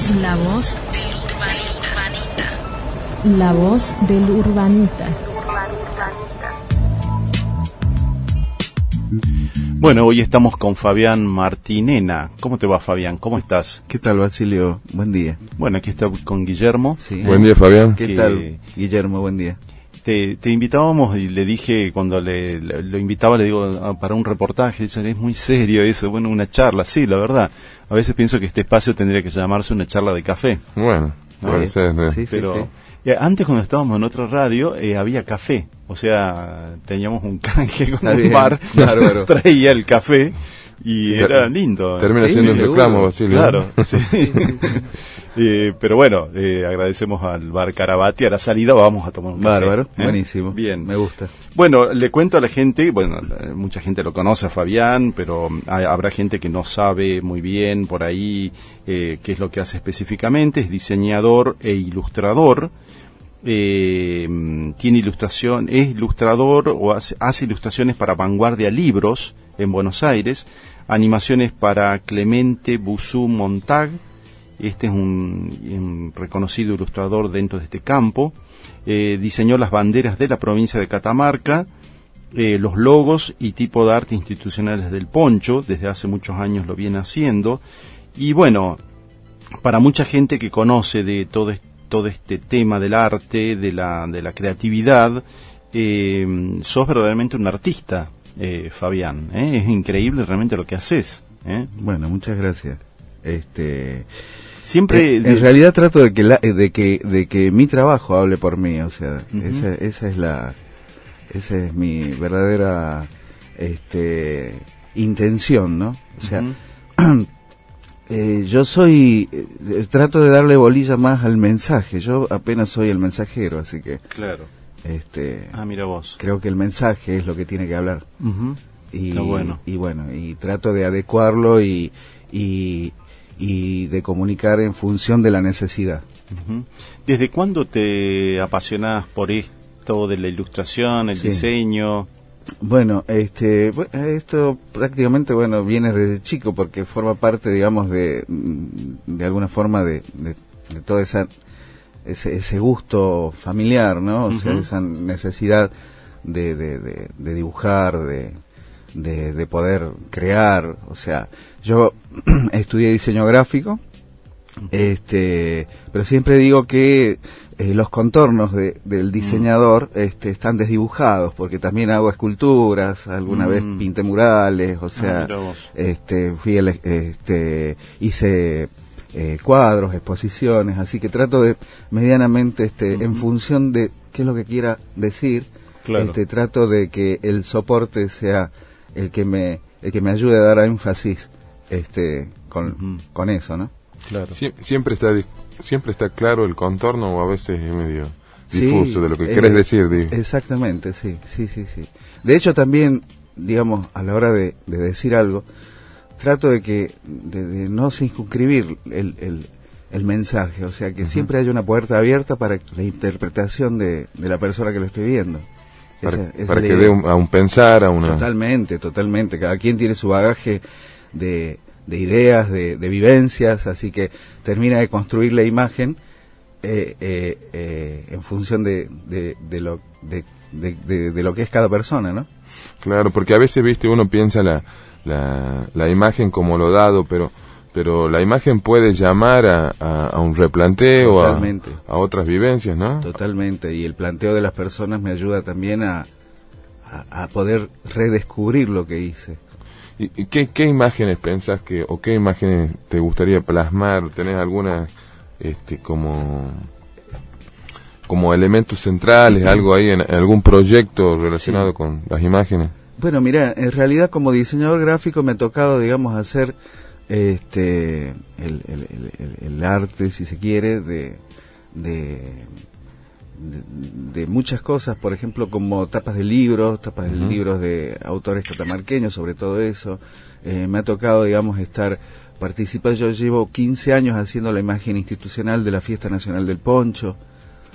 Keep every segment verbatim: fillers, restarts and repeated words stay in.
La voz del urbanita. La voz del urbanita. Bueno, hoy estamos con Fabián Martinena. ¿Cómo te va, Fabián? ¿Cómo estás? ¿Qué tal, Basilio? Buen día. Bueno, aquí estoy con Guillermo. Sí. Buen día, Fabián. ¿Qué que... tal, Guillermo? Buen día. Te, te invitábamos y le dije, cuando le, le- lo invitaba, le digo, para un reportaje, dice, es muy serio eso, bueno, una charla, sí, la verdad. A veces pienso que este espacio tendría que llamarse una charla de café. Bueno, puede Ah, ser. ¿eh? sí, sí, Pero sí. eh, antes, cuando estábamos en otra radio, eh, había café. O sea, teníamos un canje con Está un bien, bar, bárbaro. traía el café y Sí, era lindo. Termina Sí, siendo un seguro. reclamo, Basilio. Claro, sí. Eh, pero bueno, eh, agradecemos al bar Carabati. A la salida vamos a tomar un café. Bárbaro, ¿eh? buenísimo. Bien. Me gusta. Bueno, le cuento a la gente, bueno, eh, mucha gente lo conoce a Fabián, pero hay- habrá gente que no sabe muy bien por ahí eh, qué es lo que hace específicamente. Es diseñador e ilustrador. Eh, mm, tiene ilustración, es ilustrador o hace, hace ilustraciones para Vanguardia Libros en Buenos Aires, animaciones para Clemente Busú Montag. Este es un, un reconocido ilustrador dentro de este campo. Eh, diseñó las banderas de la provincia de Catamarca, eh, los logos y tipo de arte institucionales del poncho. Desde hace muchos años lo viene haciendo. Y bueno, para mucha gente que conoce de todo, est- todo este tema del arte, de la, de la creatividad, eh, sos verdaderamente un artista, eh, Fabián. ¿eh? Es increíble realmente lo que haces. ¿eh? Bueno, muchas gracias. Este, Siempre... en, en realidad trato de que, la, de que de que mi trabajo hable por mí, o sea, Ujú. esa, esa es la, esa es mi verdadera, este, intención, ¿no? O sea, Ujú. eh, yo soy, eh, trato de darle bolilla más al mensaje. Yo apenas soy el mensajero, así que, Claro. este, Ah, mira vos. creo que el mensaje es lo que tiene que hablar. Ujú. Y, Está bueno. y bueno, y trato de adecuarlo y, y, y de comunicar en función de la necesidad. Ujú. ¿Desde cuándo te apasionás por esto de la ilustración, el Sí. diseño? Bueno, este, bu- esto prácticamente, bueno, viene desde chico porque forma parte, digamos, de, de alguna forma de, de, de todo esa, ese, ese gusto familiar, ¿no? O sea, Ujú. esa necesidad de, de, de, de dibujar, de, de, de poder crear. O sea, yo estudié diseño gráfico, este, pero siempre digo que eh, los contornos de, del diseñador este, están desdibujados, porque también hago esculturas, alguna Mm. vez pinté murales, o Ah, sea, mira vos. este, fui el, este, hice eh, cuadros, exposiciones, así que trato de medianamente, este, en Ujú. función de qué es lo que quiera decir, Claro. este, trato de que el soporte sea el que me, el que me ayude a dar énfasis, este, con, Ujú. con eso, ¿no? Claro. Sie- siempre está dis- siempre está claro el contorno o a veces es medio Sí, difuso de lo que eh, querés decir. Digo. Exactamente, sí, sí, sí, sí. De hecho, también, digamos, a la hora de, de decir algo, trato de que de, de no circunscribir el, el, el mensaje, o sea, que Ujú. siempre haya una puerta abierta para la interpretación de, de la persona que lo esté viendo. para Esa- esa para es que la dé idea. un- a un pensar, a una... Totalmente, totalmente. Cada quien tiene su bagaje de, de ideas, de, de vivencias, así que termina de construir la imagen eh, eh, eh, en función de, de, de lo de, de, de- de lo que es cada persona, ¿no? Claro, porque a veces, viste, uno piensa la, la, la imagen como lo dado, pero pero la imagen puede llamar a, a, a un replanteo, a, Totalmente. a otras vivencias, ¿no? Totalmente. Y el planteo de las personas me ayuda también a, a, a poder redescubrir lo que hice. ¿Y, y qué, qué imágenes pensás que, o qué imágenes te gustaría plasmar? ¿Tenés alguna, este, como, como elementos centrales, algo ahí en, en algún proyecto relacionado Sí. con las imágenes? Bueno, mira, en realidad como diseñador gráfico me ha tocado, digamos, hacer este el, el, el, el- el arte, si se quiere, de, de, de, de muchas cosas, por ejemplo, como tapas de libros, tapas de Ujú. libros de autores catamarqueños, sobre todo eso. Eh, me ha tocado, digamos, estar participar. Yo llevo quince años haciendo la imagen institucional de la Fiesta Nacional del Poncho.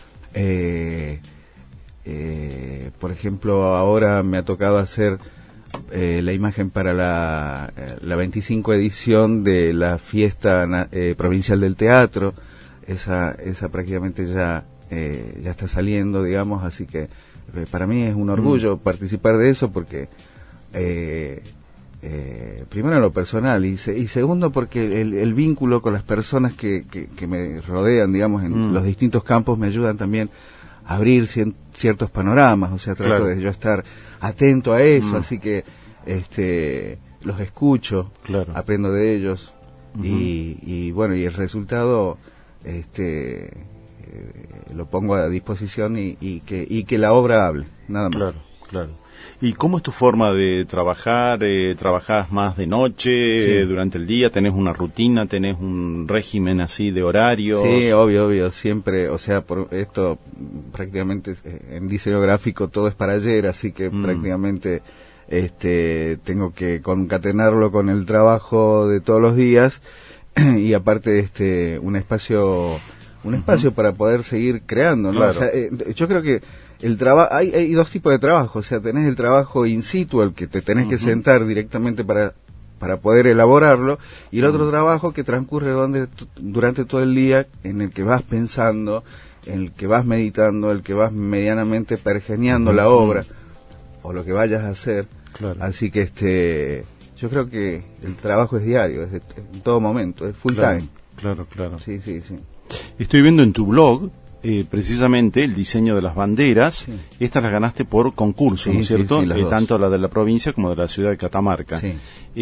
Eh, eh, por ejemplo, ahora me ha tocado hacer eh, la imagen para la, la veinticinco edición de la fiesta eh, provincial del teatro. Esa, esa prácticamente ya, eh, ya está saliendo, digamos, así que eh, para mí es un orgullo mm. participar de eso porque, eh, eh, primero en lo personal y, se, y segundo porque el, el vínculo con las personas que, que, que me rodean, digamos, en mm. los distintos campos me ayudan también a abrir cien, ciertos panoramas, o sea, trato claro. de yo estar atento a eso, mm. así que este los escucho, claro. aprendo de ellos uh-huh. y, y bueno, y el resultado este eh, lo pongo a disposición y, y que y que la obra hable, nada más. Claro, claro. ¿Y cómo es tu forma de trabajar? Eh, ¿Trabajás más de noche, sí. eh, durante el día? ¿Tenés una rutina? ¿Tenés un régimen así de horarios? Sí, obvio, obvio, siempre, o sea, por esto prácticamente en diseño gráfico todo es para ayer, así que mm. prácticamente este tengo que concatenarlo con el trabajo de todos los días y aparte este un espacio un espacio uh-huh. para poder seguir creando, ¿no? Claro. O sea, eh, yo creo que el trabajo hay, hay dos tipos de trabajo, o sea, tenés el trabajo in situ, el que te tenés uh-huh. que sentar directamente para para poder elaborarlo, y el uh-huh. otro trabajo que transcurre donde, durante todo el día, en el que vas pensando, en el que vas meditando, el que vas medianamente pergeñando uh-huh. la obra o lo que vayas a hacer. Claro. Así que este yo creo que el trabajo es diario, es de, en todo momento, es full claro, time. Claro, claro. Sí, sí, sí. Estoy viendo en tu blog eh, precisamente el diseño de las banderas. Sí. Estas las ganaste por concurso, sí, ¿no es cierto? Sí, sí, eh, tanto la de la provincia como de la ciudad de Catamarca. Sí.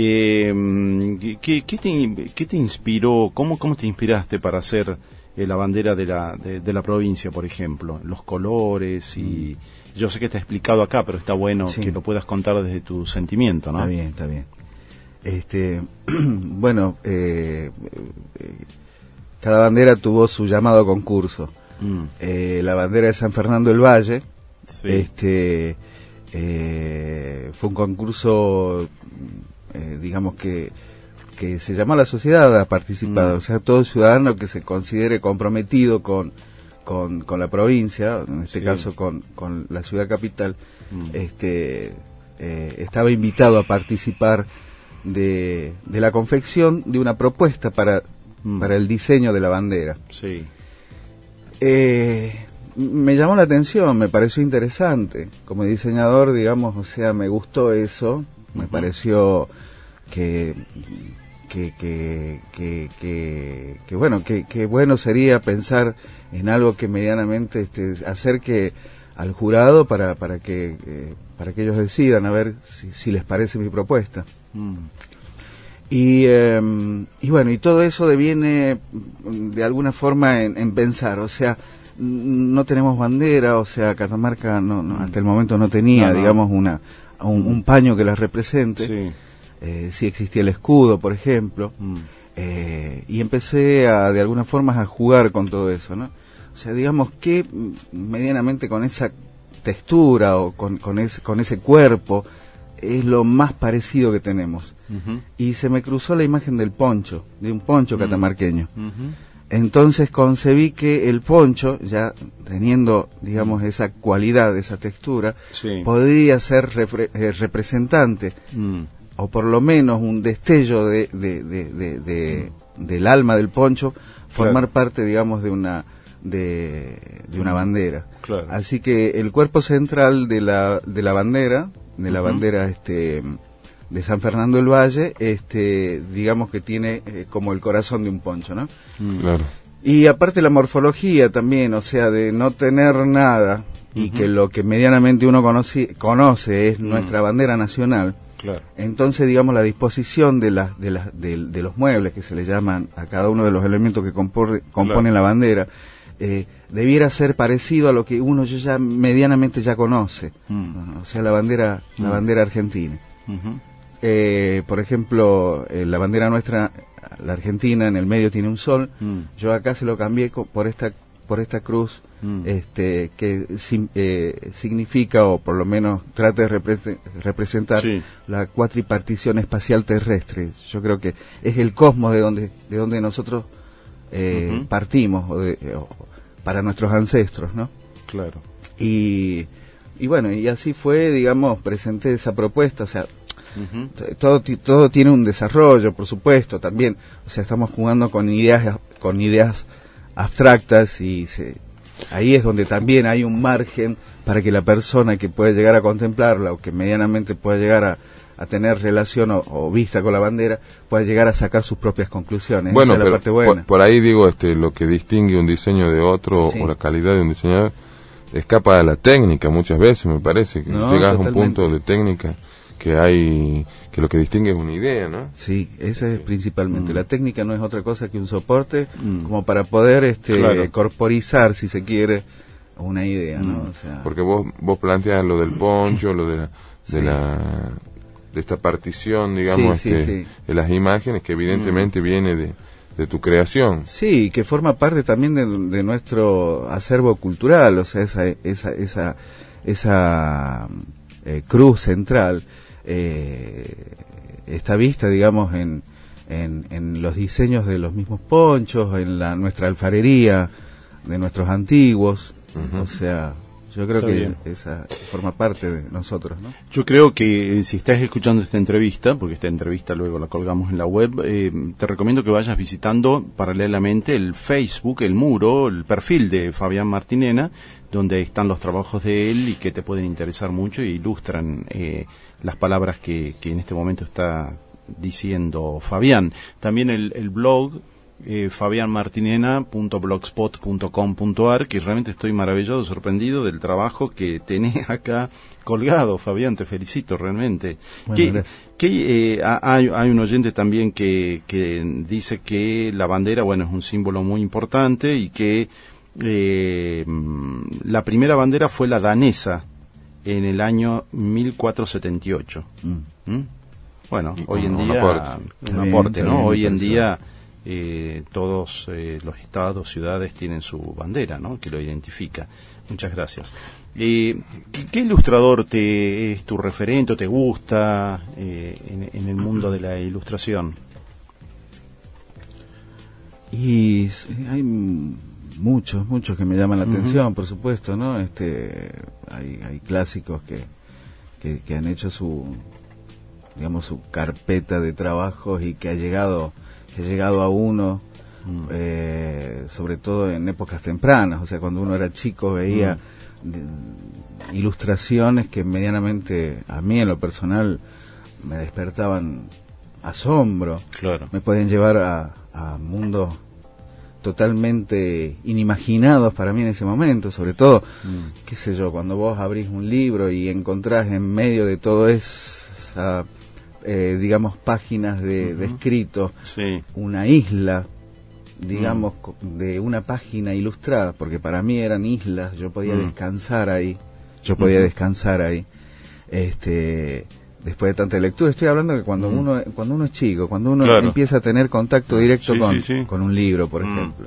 Eh, ¿qué, qué, te, ¿Qué te inspiró? ¿Cómo, cómo te inspiraste para hacer eh, la bandera de la, de, de la provincia, por ejemplo? Los colores y... Mm. Yo sé que está explicado acá, pero está bueno sí. que lo puedas contar desde tu sentimiento, ¿no? Está bien, está bien. Este, bueno, eh, eh, cada bandera tuvo su llamado concurso. Mm. Eh, la bandera de San Fernando del Valle, sí. este, eh, fue un concurso, eh, digamos que que se llamó a la sociedad a participar, mm. o sea, todo ciudadano que se considere comprometido con con, con la provincia, en este sí. caso con, con la ciudad capital, mm. este, eh, estaba invitado a participar de, de la confección de una propuesta para, mm. para el diseño de la bandera. Sí. Eh, me llamó la atención, me pareció interesante. Como diseñador, digamos, o sea, me gustó eso, me uh-huh. pareció que... Que, que, que, que, que bueno, que, que bueno sería pensar en algo que medianamente este, acerque al jurado para, para que eh, para que ellos decidan a ver si, si les parece mi propuesta. Mm. Y, eh, y bueno, y todo eso deviene de alguna forma en, en pensar, o sea, no tenemos bandera, o sea, Catamarca no, no, hasta el momento no tenía, no, no. digamos, una un, un paño que las represente. Sí. Eh, sí existía el escudo, por ejemplo, mm. eh, y empecé a, de alguna forma, a jugar con todo eso, ¿no? O sea, digamos que medianamente con esa textura o con, con, ese, con ese cuerpo es lo más parecido que tenemos. Uh-huh. Y se me cruzó la imagen del poncho, de un poncho uh-huh. catamarqueño. Uh-huh. Entonces concebí que el poncho, ya teniendo, digamos, esa cualidad, esa textura, sí. podría ser repre- eh, representante uh-huh. o por lo menos un destello de, de, de, de, de mm. del alma del poncho, formar claro. parte, digamos, de una de, de una bandera. Claro. Así que el cuerpo central de la de la bandera, de la uh-huh. bandera este de San Fernando del Valle, este digamos que tiene eh, como el corazón de un poncho, ¿no? Mm. Claro. Y aparte la morfología también, o sea, de no tener nada uh-huh. y que lo que medianamente uno conoce, conoce es mm. nuestra bandera nacional. Claro. Entonces, digamos, la disposición de, la, de, la, de, de los muebles que se le llaman a cada uno de los elementos que compone, componen claro. la bandera, eh, debiera ser parecido a lo que uno ya medianamente ya conoce, mm. o sea, la bandera, mm. la bandera argentina. Uh-huh. Eh, por ejemplo, eh, la bandera nuestra, la Argentina, en el medio tiene un sol. Mm. Yo acá se lo cambié co- por esta por esta cruz, mm. este que sim, eh, significa, o por lo menos trata de repre- representar sí. la cuatripartición espacial terrestre. Yo creo que es el cosmos de donde de donde nosotros eh, uh-huh. partimos, o de, o para nuestros ancestros, ¿no? Claro. Y y bueno, y así fue, digamos, presenté esa propuesta, o sea, Uh-huh. Todo, todo tiene un desarrollo, por supuesto, también. O sea, estamos jugando con ideas, con ideas abstractas y se, ahí es donde también hay un margen para que la persona que puede llegar a contemplarla o que medianamente puede llegar a, a tener relación o, o vista con la bandera, pueda llegar a sacar sus propias conclusiones. Bueno, esa es la parte buena. Por, por ahí digo, este, lo que distingue un diseño de otro, sí, o la calidad de un diseñador, escapa de la técnica muchas veces, me parece, que no, llegas totalmente a un punto de técnica que hay, que lo que distingue es una idea, ¿no? Sí, esa es principalmente. Mm. La técnica no es otra cosa que un soporte mm. como para poder este claro. corporizar, si se quiere, una idea, ¿no? Mm. O sea, porque vos vos planteas lo del poncho, lo de la, de sí. la de esta partición, digamos, sí, este, sí, sí. de las imágenes que evidentemente mm. viene de de tu creación. Sí, que forma parte también de, de nuestro acervo cultural, o sea, esa esa esa esa eh, cruz central eh, está vista, digamos, en, en en los diseños de los mismos ponchos, en la nuestra alfarería de nuestros antiguos, uh-huh. o sea, yo creo Está que bien. Esa forma parte de nosotros, ¿no? Yo creo que si estás escuchando esta entrevista, porque esta entrevista luego la colgamos en la web, eh, te recomiendo que vayas visitando paralelamente el Facebook, el muro, el perfil de Fabián Martinena, donde están los trabajos de él y que te pueden interesar mucho e ilustran eh, las palabras que, que en este momento está diciendo Fabián. También el, el blog Eh, fabian martinena punto blogspot punto com punto a r, que realmente estoy maravillado, sorprendido del trabajo que tenés acá colgado, Fabián, te felicito realmente. Bueno, ¿Qué, qué, eh, hay, hay un oyente también que, que dice que la bandera, bueno, es un símbolo muy importante y que eh, la primera bandera fue la danesa en el año mil cuatrocientos setenta y ocho. Mm. ¿Mm? Bueno, y hoy en día, un aporte, un aporte ¿no? Hoy en día Eh, todos eh, los estados, ciudades tienen su bandera, ¿no? Que lo identifica. Muchas gracias. Eh, ¿qué, ¿Qué ilustrador te es tu referente o te gusta eh, en, en el mundo de la ilustración? Y hay muchos, muchos que me llaman la uh-huh. atención, por supuesto, ¿no? Este, hay, hay clásicos que, que, que han hecho su, digamos, su carpeta de trabajos y que ha llegado que ha llegado a uno, mm. eh, sobre todo en épocas tempranas, o sea, cuando uno era chico veía mm. de, ilustraciones que medianamente, a mí en lo personal, me despertaban asombro, claro. me podían llevar a, a mundos totalmente inimaginados para mí en ese momento, sobre todo, mm. qué sé yo, cuando vos abrís un libro y encontrás en medio de todo esa... Eh, digamos, páginas de, uh-huh. de escrito, sí. una isla, digamos, uh-huh. de una página ilustrada, porque para mí eran islas, yo podía uh-huh. descansar ahí, yo podía uh-huh. descansar ahí, este, después de tanta lectura. Estoy hablando que cuando uh-huh. uno cuando uno es chico, cuando uno claro. empieza a tener contacto directo sí, con, sí, sí. con un libro, por uh-huh. ejemplo,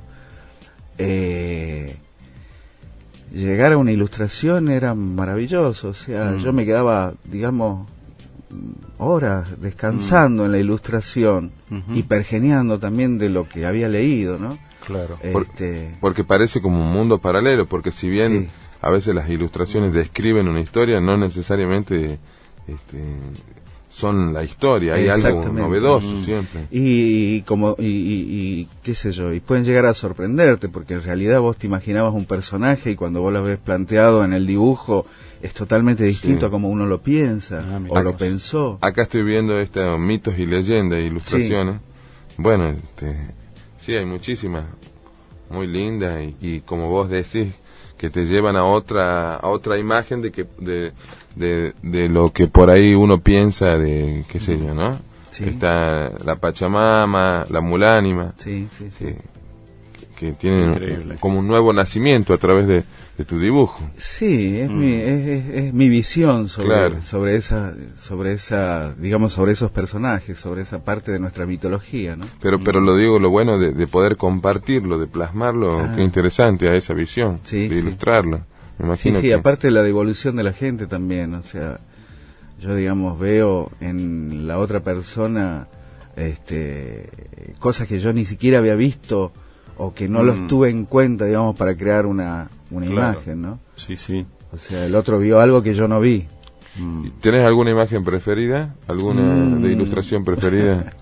eh, llegar a una ilustración era maravilloso, o sea, uh-huh. yo me quedaba, digamos, horas descansando mm. en la ilustración uh-huh. y pergeneando también de lo que había leído, ¿no? Claro. Este... Por, porque parece como un mundo paralelo, porque si bien sí. a veces las ilustraciones describen una historia, no necesariamente este, son la historia, hay algo novedoso mm. siempre. Y, y como y, y, y qué sé yo, y pueden llegar a sorprenderte, porque en realidad vos te imaginabas un personaje y cuando vos lo ves planteado en el dibujo es totalmente distinto sí. a como uno lo piensa ah, o acá, lo pensó. Acá estoy viendo estos mitos y leyendas e ilustraciones. Sí. Bueno, este, sí, hay muchísimas muy lindas y, y como vos decís, que te llevan a otra a otra imagen de que de, de, de lo que por ahí uno piensa de, qué sé yo, ¿no? Sí. Está la Pachamama, la Mulánima. Sí, sí, sí. Que, que tienen como un nuevo nacimiento a través de, de tu dibujo. Sí, es mm. mi es, es, es mi visión sobre claro. sobre esa sobre esa digamos sobre esos personajes, sobre esa parte de nuestra mitología, ¿no? Pero pero lo digo, lo bueno de, de poder compartirlo, de plasmarlo, ah. qué interesante a esa visión, sí, de sí. ilustrarlo. Me imagino sí, sí, que... aparte de la devolución de la gente también, o sea, yo digamos veo en la otra persona este cosas que yo ni siquiera había visto o que no mm. los tuve en cuenta, digamos, para crear una una claro. imagen, ¿no? Sí, sí. O sea, el otro vio algo que yo no vi. Mm. ¿Tenés alguna imagen preferida? ¿Alguna Mm. de ilustración preferida?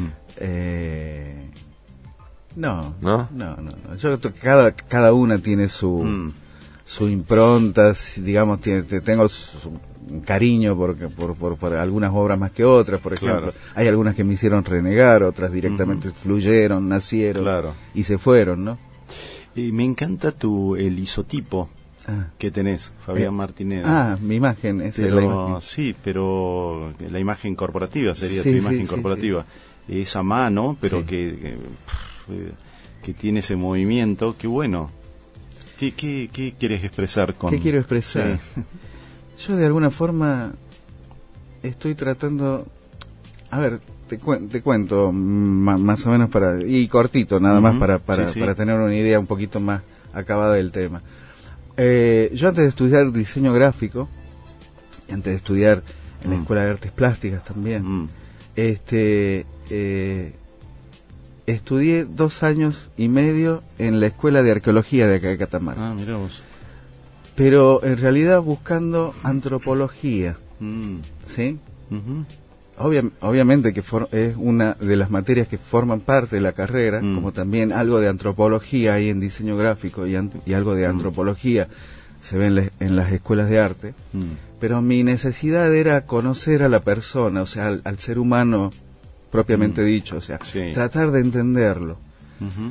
eh, no, ¿No? no, no, no. Yo creo que cada, cada una tiene su... Mm. su impronta, digamos, tiene, te- tengo su, su cariño por, por, por, por algunas obras más que otras, por ejemplo. Claro. Hay algunas que me hicieron renegar, otras directamente Ujú. fluyeron, nacieron Claro. y se fueron, ¿no? Y me encanta tu el isotipo Ah, que tenés, Fabián Eh, Martinero. ah, mi imagen, esa es Pero, la imagen. sí, pero la imagen corporativa sería Sí, tu sí, imagen sí, corporativa. Esa mano, pero Sí. que, que, pff, eh, que tiene ese movimiento, qué bueno. ¿Qué, qué, qué quieres expresar con...? ¿Qué quiero expresar? Sí. Yo de alguna forma estoy tratando, a ver, te, cuen- te cuento ma- más o menos para, y cortito nada más Ujú. para, para, Sí, sí. para tener una idea un poquito más acabada del tema. Eh, yo antes de estudiar diseño gráfico, y antes de estudiar en la Mm. Escuela de Artes Plásticas también, Mm. este eh, estudié dos años y medio en la Escuela de Arqueología de acá de Catamarca, Ah, mirá vos. pero en realidad buscando antropología, Mm. ¿sí? Ujú. Obvia- obviamente que for- es una de las materias que forman parte de la carrera, Mm. como también algo de antropología hay en diseño gráfico y, an- y algo de Mm. antropología se ve en, la- en las escuelas de arte, Mm. pero mi necesidad era conocer a la persona, o sea, al, al ser humano propiamente Mm. dicho, o sea, Sí. tratar de entenderlo. Ujú.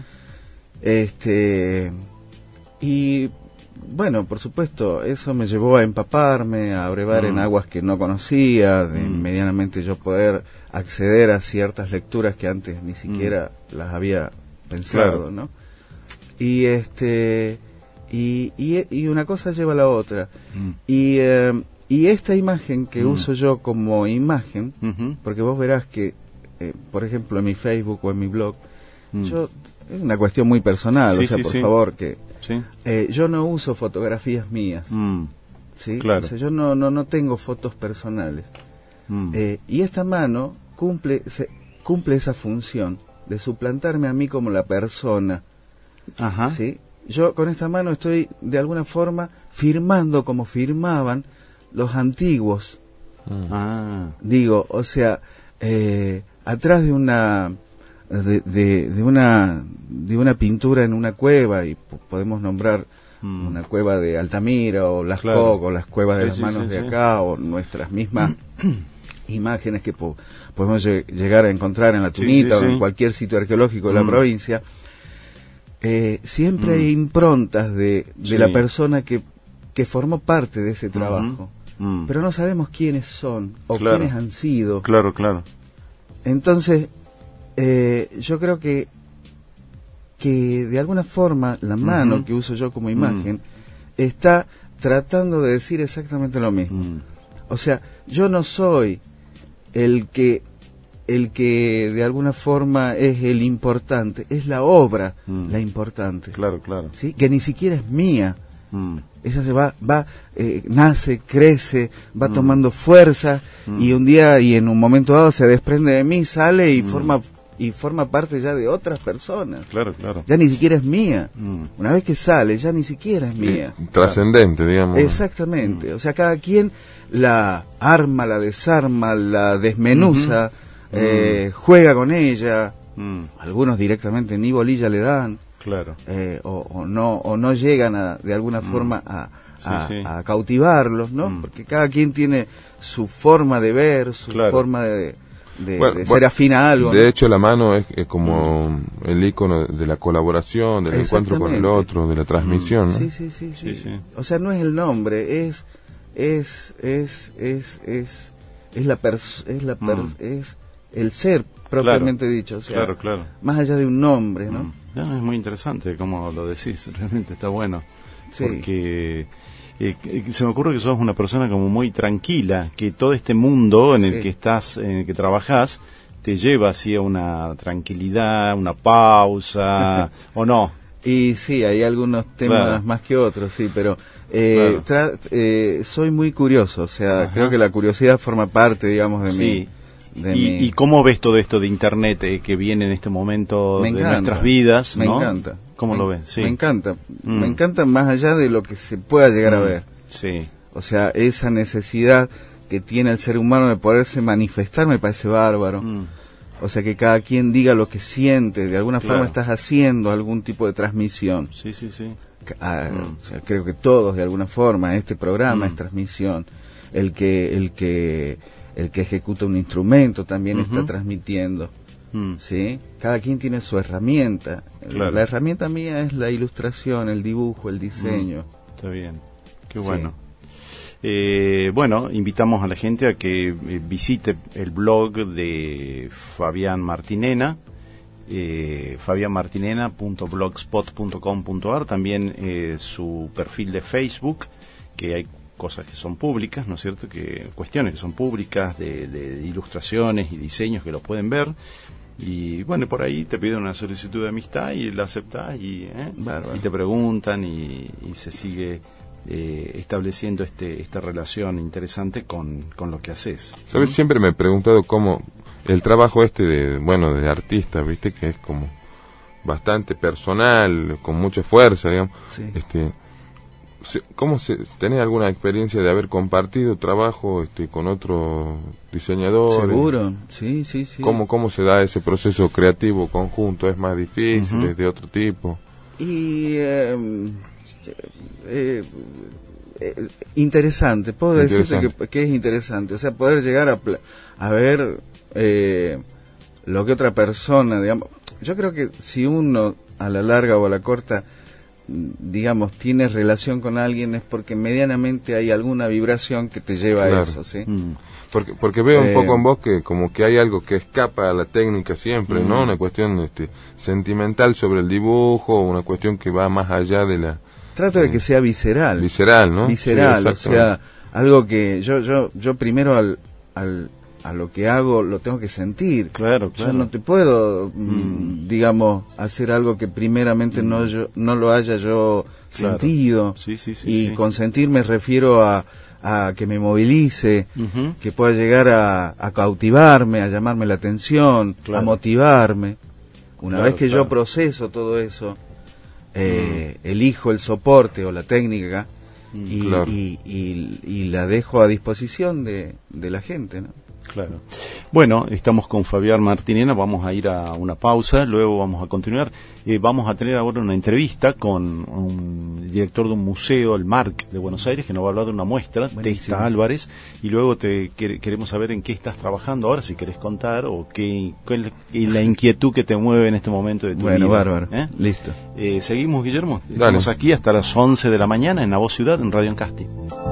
Este y bueno, por supuesto, eso me llevó a empaparme, a brevar Mm. en aguas que no conocía, de Mm. medianamente yo poder acceder a ciertas lecturas que antes ni siquiera las había pensado, Claro. ¿no? Y este y, y, y una cosa lleva a la otra. Mm. Y eh, y esta imagen que Mm. uso yo como imagen, Ujú. porque vos verás que eh, por ejemplo en mi Facebook o en mi blog, Mm. yo es una cuestión muy personal, Sí, o sea, sí, por sí. favor que Sí. eh, yo no uso fotografías mías, Mm. ¿sí? Claro. O sea, yo no, no, no tengo fotos personales. Mm. Eh, y esta mano cumple, se, cumple esa función de suplantarme a mí como la persona, Ajá. ¿sí? Yo con esta mano estoy de alguna forma firmando como firmaban los antiguos, Mm. Ah. digo, o sea, eh, atrás de una de, de, de una de una pintura en una cueva, y po- podemos nombrar Mm. una cueva de Altamira o Las Claro. Coc o las cuevas de Sí, las sí, manos sí, de sí. acá o nuestras mismas imágenes que po- podemos lle- llegar a encontrar en la Sí, Tunita sí, o en sí. cualquier sitio arqueológico de la Mm. provincia. Eh, siempre Mm. hay improntas de, de Sí. la persona que, que formó parte de ese trabajo, Mm. pero no sabemos quiénes son o Claro. quiénes han sido. Claro, claro. Entonces, eh, yo creo que que de alguna forma la mano Ujú. que uso yo como imagen está tratando de decir exactamente lo mismo. Mm. O sea, yo no soy el que el que de alguna forma es el importante, es la obra Mm. la importante, Claro, claro. ¿sí? Que ni siquiera es mía. Mm. Esa se va, va, eh, nace, crece, va Mm. tomando fuerza Mm. y un día y en un momento dado se desprende de mí, sale y Mm. forma y forma parte ya de otras personas. Claro, claro. Ya ni siquiera es mía. Mm. Una vez que sale, ya ni siquiera es mía. Eh, trascendente, digamos. Exactamente. O sea, cada quien la arma, la desarma, la desmenuza, Ujú. eh, juega con ella. Mm. Algunos directamente ni bolilla le dan. Claro. eh, o, o no o no llegan a, de alguna Mm. forma a, Sí, a, sí. a cautivarlos, ¿no? Mm. Porque cada quien tiene su forma de ver, su Claro. forma de, de, Bueno, de bueno, ser afín a algo. De ¿no? hecho, la mano es, es como el icono de la colaboración, del encuentro con el Exactamente. otro, de la transmisión, ¿no? Sí, sí, sí, sí, Sí, sí. O sea, no es el nombre, es es es es es es la pers es la per- Mm. es el ser propiamente dicho, o sea, Claro, claro. más allá de un nombre, ¿no? Mm. No, es muy interesante como lo decís, realmente está bueno. Sí. Porque eh, que- se me ocurre que sos una persona como muy tranquila, que todo este mundo en el Sí. que estás, en el que trabajás, te lleva así a una tranquilidad, una pausa, ¿o no? Y sí, hay algunos temas Claro. más que otros, sí, pero eh, tra- eh, soy muy curioso, o sea, Ajá. creo que la curiosidad forma parte, digamos, de Sí. mi... de ¿Y, mi- y cómo ves todo esto de Internet eh, que viene en este momento Me de encanta. nuestras vidas? Me ¿no? encanta. ¿Cómo Me- lo ves? Sí. Me encanta. Mm. Me encanta más allá de lo que se pueda llegar a Mm. ver. Sí. O sea, esa necesidad que tiene el ser humano de poderse manifestar me parece bárbaro. Mm. O sea, que cada quien diga lo que siente, de alguna claro. forma estás haciendo algún tipo de transmisión. Sí, sí, sí. Ah, mm. o sea, creo que todos de alguna forma, este programa mm. es transmisión. El que, el que, el que ejecuta un instrumento también uh-huh. está transmitiendo. Mm. ¿Sí? Cada quien tiene su herramienta. Claro. La herramienta mía es la ilustración, el dibujo, el diseño. Mm. Está bien, qué bueno. Sí. Eh, bueno, invitamos a la gente a que eh, visite el blog de Fabián Martinena, eh, fabian martinena punto blogspot punto com punto a r, también eh, su perfil de Facebook, que hay cosas que son públicas, ¿no es cierto?, que cuestiones que son públicas de, de ilustraciones y diseños que lo pueden ver. Y bueno, por ahí te piden una solicitud de amistad y la aceptas y, ¿eh? y te preguntan y, y se sigue eh, estableciendo este esta relación interesante con, con lo que haces. ¿Sabes? ¿Mm? Siempre me he preguntado cómo el trabajo este de, bueno, de artista, viste, que es como bastante personal, con mucha fuerza, digamos, sí. este ¿cómo se, tenés alguna experiencia de haber compartido trabajo este, con otro diseñador? Seguro, sí, sí, sí. ¿Cómo, ¿Cómo se da ese proceso creativo conjunto? ¿Es más difícil? Uh-huh. ¿Es de otro tipo? Y eh, eh, eh, interesante, puedo interesante. decirte que, que es interesante, o sea, poder llegar a, a ver eh, lo que otra persona, digamos, yo creo que si uno a la larga o a la corta, digamos, tienes relación con alguien es porque medianamente hay alguna vibración que te lleva claro. a eso, ¿sí? Mm. Porque porque veo eh, un poco en vos que como que hay algo que escapa a la técnica siempre, mm. ¿no? Una cuestión este, sentimental sobre el dibujo, una cuestión que va más allá de la... Trato de eh, que sea visceral. Visceral, ¿no? Visceral, sí, o sea, algo que yo yo yo primero al al a lo que hago lo tengo que sentir. Claro, claro. Yo no te puedo, mm. digamos, hacer algo que primeramente mm. no yo no lo haya yo claro. sentido. Sí, sí, sí, y sí. con sentir me refiero a, a que me movilice, uh-huh. que pueda llegar a, a cautivarme, a llamarme la atención, claro. a motivarme. Una claro, vez que claro. yo proceso todo eso, eh, mm. elijo el soporte o la técnica mm, y, claro. y, y, y la dejo a disposición de, de la gente, ¿no? Claro. Bueno, estamos con Fabián Martinena, vamos a ir a una pausa, luego vamos a continuar. Eh, vamos a tener ahora una entrevista con un director de un museo, el MARC de Buenos Aires, que nos va a hablar de una muestra, Testa Álvarez, y luego te quer- queremos saber en qué estás trabajando ahora, si querés contar, o qué, cuál es la inquietud que te mueve en este momento de tu bueno, vida. Bueno, bárbaro. ¿Eh? Listo. Eh, seguimos, Guillermo. Dale. Estamos aquí hasta las once de la mañana en La Voz Ciudad, en Radio Encasti.